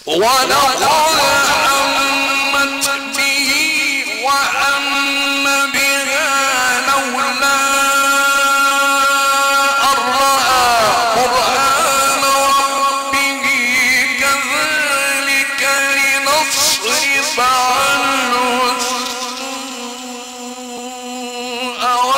ولقد همت به وهم بها لولا أن رأى برهان ربه كذلك لنصرف عنه السوء